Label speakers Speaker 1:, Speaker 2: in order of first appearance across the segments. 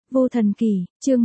Speaker 1: Vu Thần Kỳ, chương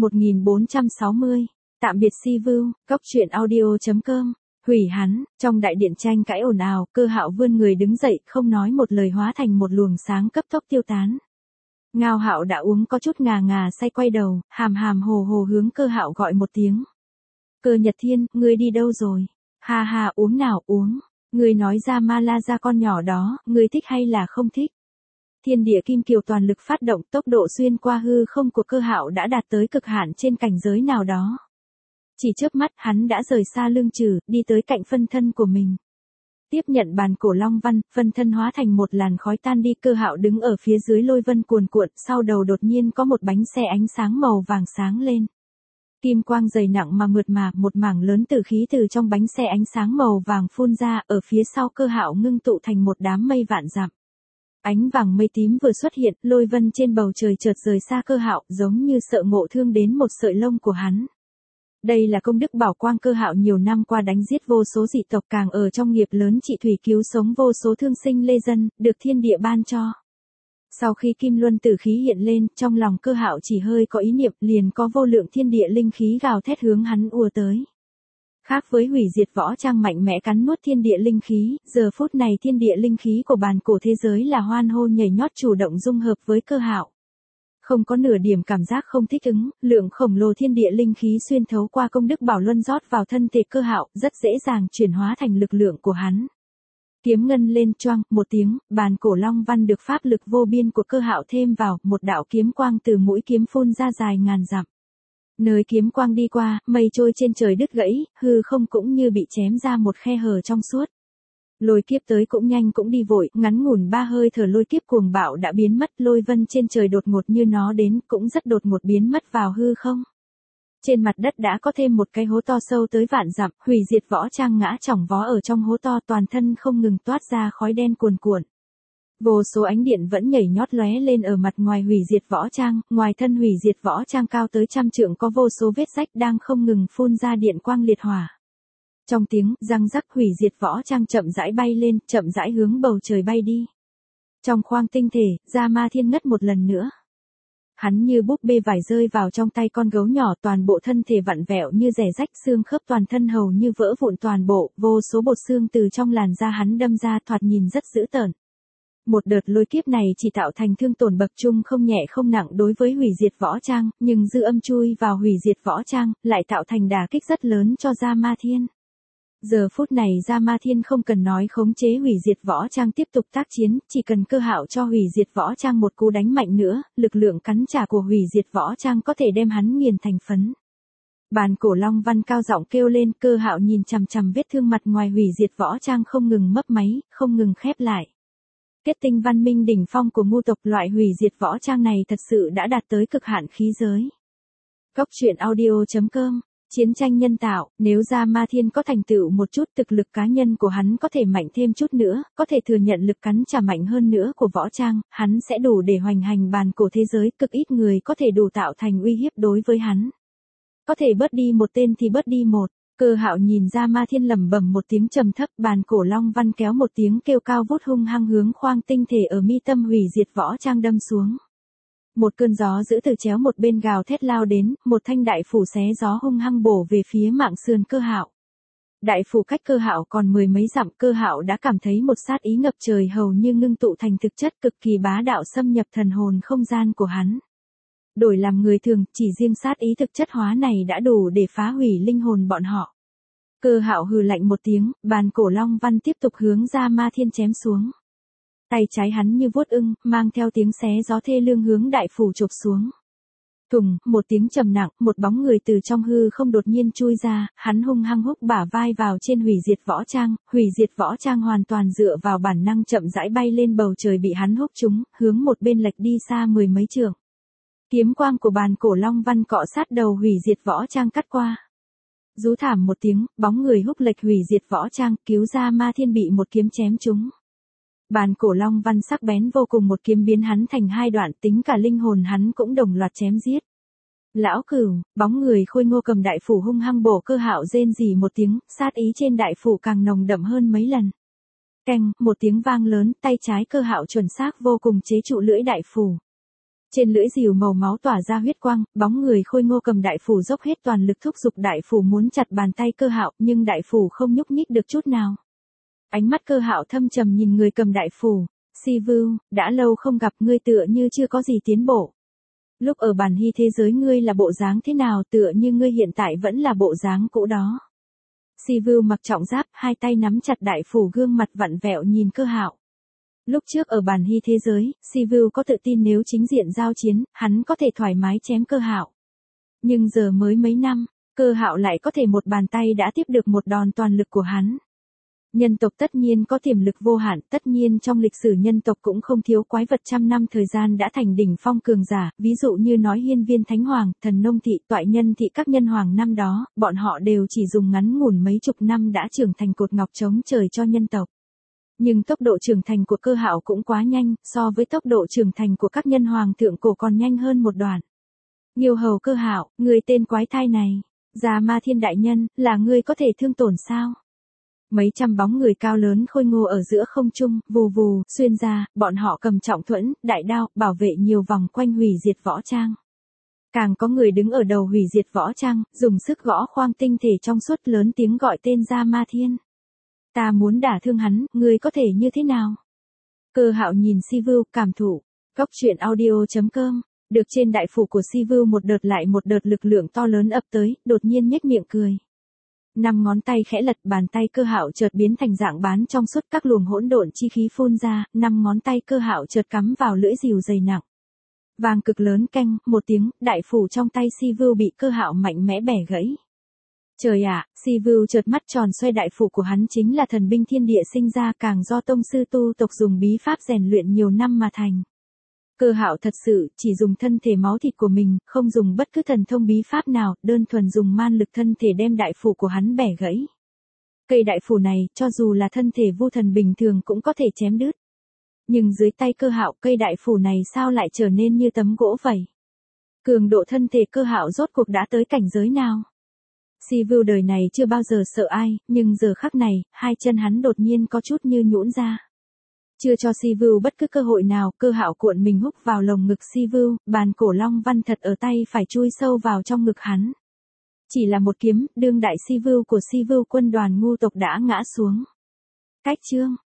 Speaker 1: 1460. Tạm biệt Si Vu, Cốc truyện audio.com. Hủy hắn, trong đại điện tranh cãi ồn ào, Cơ Hạo vươn người đứng dậy, không nói một lời hóa thành một luồng sáng cấp tốc tiêu tán. Ngao Hạo đã uống có chút ngà ngà say quay đầu, hàm hàm hồ hồ hướng Cơ Hạo gọi một tiếng. Cơ Nhật Thiên, ngươi đi đâu rồi? Ha ha, uống nào uống. Ngươi nói ra ma la ra con nhỏ đó, ngươi thích hay là không thích? Thiên địa kim kiều toàn lực phát động, tốc độ xuyên qua hư không của Cơ Hạo đã đạt tới cực hạn trên cảnh giới nào đó. Chỉ chớp mắt, hắn đã rời xa Lương Trừ, đi tới cạnh phân thân của mình. Tiếp nhận bàn cổ long văn, phân thân hóa thành một làn khói tan đi. Cơ Hạo đứng ở phía dưới lôi vân cuồn cuộn, sau đầu đột nhiên có một bánh xe ánh sáng màu vàng sáng lên. Kim quang dày nặng mà mượt mà, một mảng lớn tử khí từ trong bánh xe ánh sáng màu vàng phun ra, ở phía sau Cơ Hạo ngưng tụ thành một đám mây vạn dặm. Ánh vàng mây tím vừa xuất hiện, lôi vân trên bầu trời chợt rời xa Cơ Hạo, giống như sợ ngộ thương đến một sợi lông của hắn. Đây là công đức bảo quang Cơ Hạo nhiều năm qua đánh giết vô số dị tộc, càng ở trong nghiệp lớn trị thủy cứu sống vô số thương sinh lê dân, được thiên địa ban cho. Sau khi kim luân tử khí hiện lên, trong lòng Cơ Hạo chỉ hơi có ý niệm, liền có vô lượng thiên địa linh khí gào thét hướng hắn ùa tới. Khác với hủy diệt võ trang mạnh mẽ cắn nuốt thiên địa linh khí, giờ phút này thiên địa linh khí của bàn cổ thế giới là hoan hô nhảy nhót chủ động dung hợp với Cơ Hạo. Không có nửa điểm cảm giác không thích ứng, lượng khổng lồ thiên địa linh khí xuyên thấu qua công đức bảo luân rót vào thân thể Cơ Hạo, rất dễ dàng chuyển hóa thành lực lượng của hắn. Kiếm ngân lên choang, một tiếng, bàn cổ long văn được pháp lực vô biên của Cơ Hạo thêm vào, một đạo kiếm quang từ mũi kiếm phun ra dài ngàn dặm. Nơi kiếm quang đi qua, mây trôi trên trời đứt gãy, hư không cũng như bị chém ra một khe hở trong suốt. Lôi kiếp tới cũng nhanh cũng đi vội, ngắn ngủn 3 hơi thở lôi kiếp cuồng bạo đã biến mất, lôi vân trên trời đột ngột như nó đến, cũng rất đột ngột biến mất vào hư không. Trên mặt đất đã có thêm một cái hố to sâu tới vạn dặm, hủy diệt võ trang ngã chỏng vó ở trong hố to, toàn thân không ngừng toát ra khói đen cuồn cuộn. Vô số ánh điện vẫn nhảy nhót lóe lên ở mặt ngoài hủy diệt võ trang, ngoài thân hủy diệt võ trang cao tới 100 trượng có vô số vết rách đang không ngừng phun ra điện quang liệt hỏa. Trong tiếng răng rắc, hủy diệt võ trang chậm rãi bay lên, chậm rãi hướng bầu trời bay đi. Trong khoang tinh thể, Gia Ma Thiên ngất một lần nữa. Hắn như búp bê vải rơi vào trong tay con gấu nhỏ, toàn bộ thân thể vặn vẹo như rẻ rách, xương khớp toàn thân hầu như vỡ vụn toàn bộ, vô số bột xương từ trong làn da hắn đâm ra, thoạt nhìn rất dữ tợn. Một đợt lôi kiếp này chỉ tạo thành thương tổn bậc trung không nhẹ không nặng đối với hủy diệt võ trang, nhưng dư âm chui vào hủy diệt võ trang, lại tạo thành đả kích rất lớn cho Gia Ma Thiên. Giờ phút này Gia Ma Thiên không cần nói khống chế hủy diệt võ trang tiếp tục tác chiến, chỉ cần Cơ Hạo cho hủy diệt võ trang một cú đánh mạnh nữa, lực lượng cắn trả của hủy diệt võ trang có thể đem hắn nghiền thành phấn. Bàn cổ long văn cao giọng kêu lên, Cơ Hạo nhìn chằm chằm vết thương mặt ngoài hủy diệt võ trang không ngừng mấp máy, không ngừng khép lại. Kết tinh văn minh đỉnh phong của ngu tộc, loại hủy diệt võ trang này thật sự đã đạt tới cực hạn khí giới. Cốc truyện audio.com. Chiến tranh nhân tạo, nếu Gia Ma Thiên có thành tựu một chút, thực lực cá nhân của hắn có thể mạnh thêm chút nữa, có thể thừa nhận lực cắn trả mạnh hơn nữa của võ trang, hắn sẽ đủ để hoành hành bàn cổ thế giới, cực ít người có thể đủ tạo thành uy hiếp đối với hắn. Có thể bớt đi một tên thì bớt đi một. Cơ Hạo nhìn Gia Ma Thiên lẩm bẩm một tiếng trầm thấp, bàn cổ long văn kéo một tiếng kêu cao vút hung hăng hướng khoang tinh thể ở mi tâm hủy diệt võ trang đâm xuống. Một cơn gió giữ từ chéo một bên gào thét lao đến, một thanh đại phủ xé gió hung hăng bổ về phía mạng sườn Cơ Hạo. Đại phủ cách Cơ Hạo còn 10 mấy dặm, Cơ Hạo đã cảm thấy một sát ý ngập trời hầu như ngưng tụ thành thực chất, cực kỳ bá đạo xâm nhập thần hồn không gian của hắn. Đổi làm người thường, chỉ riêng sát ý thực chất hóa này đã đủ để phá hủy linh hồn bọn họ. Cơ Hạo hừ lạnh một tiếng, bàn cổ long văn tiếp tục hướng Gia Ma Thiên chém xuống. Tay trái hắn như vuốt ưng, mang theo tiếng xé gió thê lương hướng đại phủ chộp xuống. Thùng, một tiếng trầm nặng, một bóng người từ trong hư không đột nhiên chui ra, hắn hung hăng húc bả vai vào trên hủy diệt võ trang hoàn toàn dựa vào bản năng chậm rãi bay lên bầu trời, bị hắn húc trúng, hướng một bên lệch đi xa 10 mấy trượng. Kiếm quang của bàn cổ long văn cọ sát đầu hủy diệt võ trang cắt qua. Rú thảm một tiếng, bóng người húc lệch hủy diệt võ trang, cứu Gia Ma Thiên bị một kiếm chém trúng. Bàn cổ long văn sắc bén vô cùng, một kiếm biến hắn thành hai đoạn, tính cả linh hồn hắn cũng đồng loạt chém giết. Lão Cửu, bóng người khôi ngô cầm đại phủ hung hăng bổ Cơ Hạo rên rỉ một tiếng, sát ý trên đại phủ càng nồng đậm hơn mấy lần. Keng, một tiếng vang lớn, tay trái Cơ Hạo chuẩn xác vô cùng chế trụ lưỡi đại phủ. Trên lưỡi rìu màu máu tỏa ra huyết quang, bóng người khôi ngô cầm đại phủ dốc hết toàn lực thúc giục đại phủ muốn chặt bàn tay Cơ Hạo, nhưng đại phủ không nhúc nhích được chút nào. Ánh mắt Cơ Hạo thâm trầm nhìn người cầm đại phủ. Si Vưu, đã lâu không gặp, ngươi tựa như chưa có gì tiến bộ. Lúc ở bản hy thế giới ngươi là bộ dáng thế nào, tựa như ngươi hiện tại vẫn là bộ dáng cũ đó. Si Vưu mặc trọng giáp, hai tay nắm chặt đại phủ, gương mặt vặn vẹo nhìn Cơ Hạo. Lúc trước ở bản hy thế giới, Si Vưu có tự tin nếu chính diện giao chiến, hắn có thể thoải mái chém Cơ Hạo. Nhưng giờ mới mấy năm, Cơ Hạo lại có thể một bàn tay đã tiếp được một đòn toàn lực của hắn. Nhân tộc tất nhiên có tiềm lực vô hạn, tất nhiên trong lịch sử nhân tộc cũng không thiếu quái vật trăm năm thời gian đã thành đỉnh phong cường giả, ví dụ như nói Hiên Viên Thánh Hoàng, Thần Nông Thị, Toại Nhân Thị, các nhân hoàng năm đó, bọn họ đều chỉ dùng ngắn ngủn mấy chục năm đã trưởng thành cột ngọc chống trời cho nhân tộc. Nhưng tốc độ trưởng thành của Cơ Hạo cũng quá nhanh, so với tốc độ trưởng thành của các nhân hoàng thượng cổ còn nhanh hơn một đoạn. Nghiêu hầu Cơ Hạo, người tên quái thai này, Già Ma Thiên đại nhân, là ngươi có thể thương tổn sao? Mấy trăm bóng người cao lớn khôi ngô ở giữa không trung, vù vù, xuyên ra, bọn họ cầm trọng thuẫn, đại đao, bảo vệ nhiều vòng quanh hủy diệt võ trang. Càng có người đứng ở đầu hủy diệt võ trang, dùng sức gõ khoang tinh thể trong suốt, lớn tiếng gọi tên Già Ma Thiên. Ta muốn đả thương hắn, ngươi có thể như thế nào? Cơ Hạo nhìn Si Vưu, cảm thụ. Góc truyện audio.com. Được trên đại phủ của Si Vưu một đợt lại một đợt lực lượng to lớn ập tới, đột nhiên nhếch miệng cười. 5 ngón tay khẽ lật, bàn tay Cơ Hạo chợt biến thành dạng bán trong suốt, các luồng hỗn độn chi khí phun ra, 5 ngón tay Cơ Hạo chợt cắm vào lưỡi rìu dày nặng. Vang cực lớn canh, một tiếng, đại phủ trong tay Si Vưu bị Cơ Hạo mạnh mẽ bẻ gãy. Trời ạ, Si Vưu chợt mắt tròn xoay, đại phủ của hắn chính là thần binh thiên địa sinh ra, càng do tông sư tu tộc dùng bí pháp rèn luyện nhiều năm mà thành. Cơ Hạo thật sự chỉ dùng thân thể máu thịt của mình, không dùng bất cứ thần thông bí pháp nào, đơn thuần dùng man lực thân thể đem đại phủ của hắn bẻ gãy. Cây đại phủ này, cho dù là thân thể vu thần bình thường cũng có thể chém đứt. Nhưng dưới tay Cơ Hạo, cây đại phủ này sao lại trở nên như tấm gỗ vậy? Cường độ thân thể Cơ Hạo rốt cuộc đã tới cảnh giới nào? Si Vưu đời này chưa bao giờ sợ ai, nhưng giờ khắc này, hai chân hắn đột nhiên có chút như nhũn ra. Chưa cho Si Vưu bất cứ cơ hội nào, Cơ Hạo cuộn mình húc vào lồng ngực Si Vưu, bàn cổ long văn thật ở tay phải chui sâu vào trong ngực hắn. Chỉ là một kiếm, đương đại Si Vưu của Si Vưu quân đoàn ngu tộc đã ngã xuống. Cách chương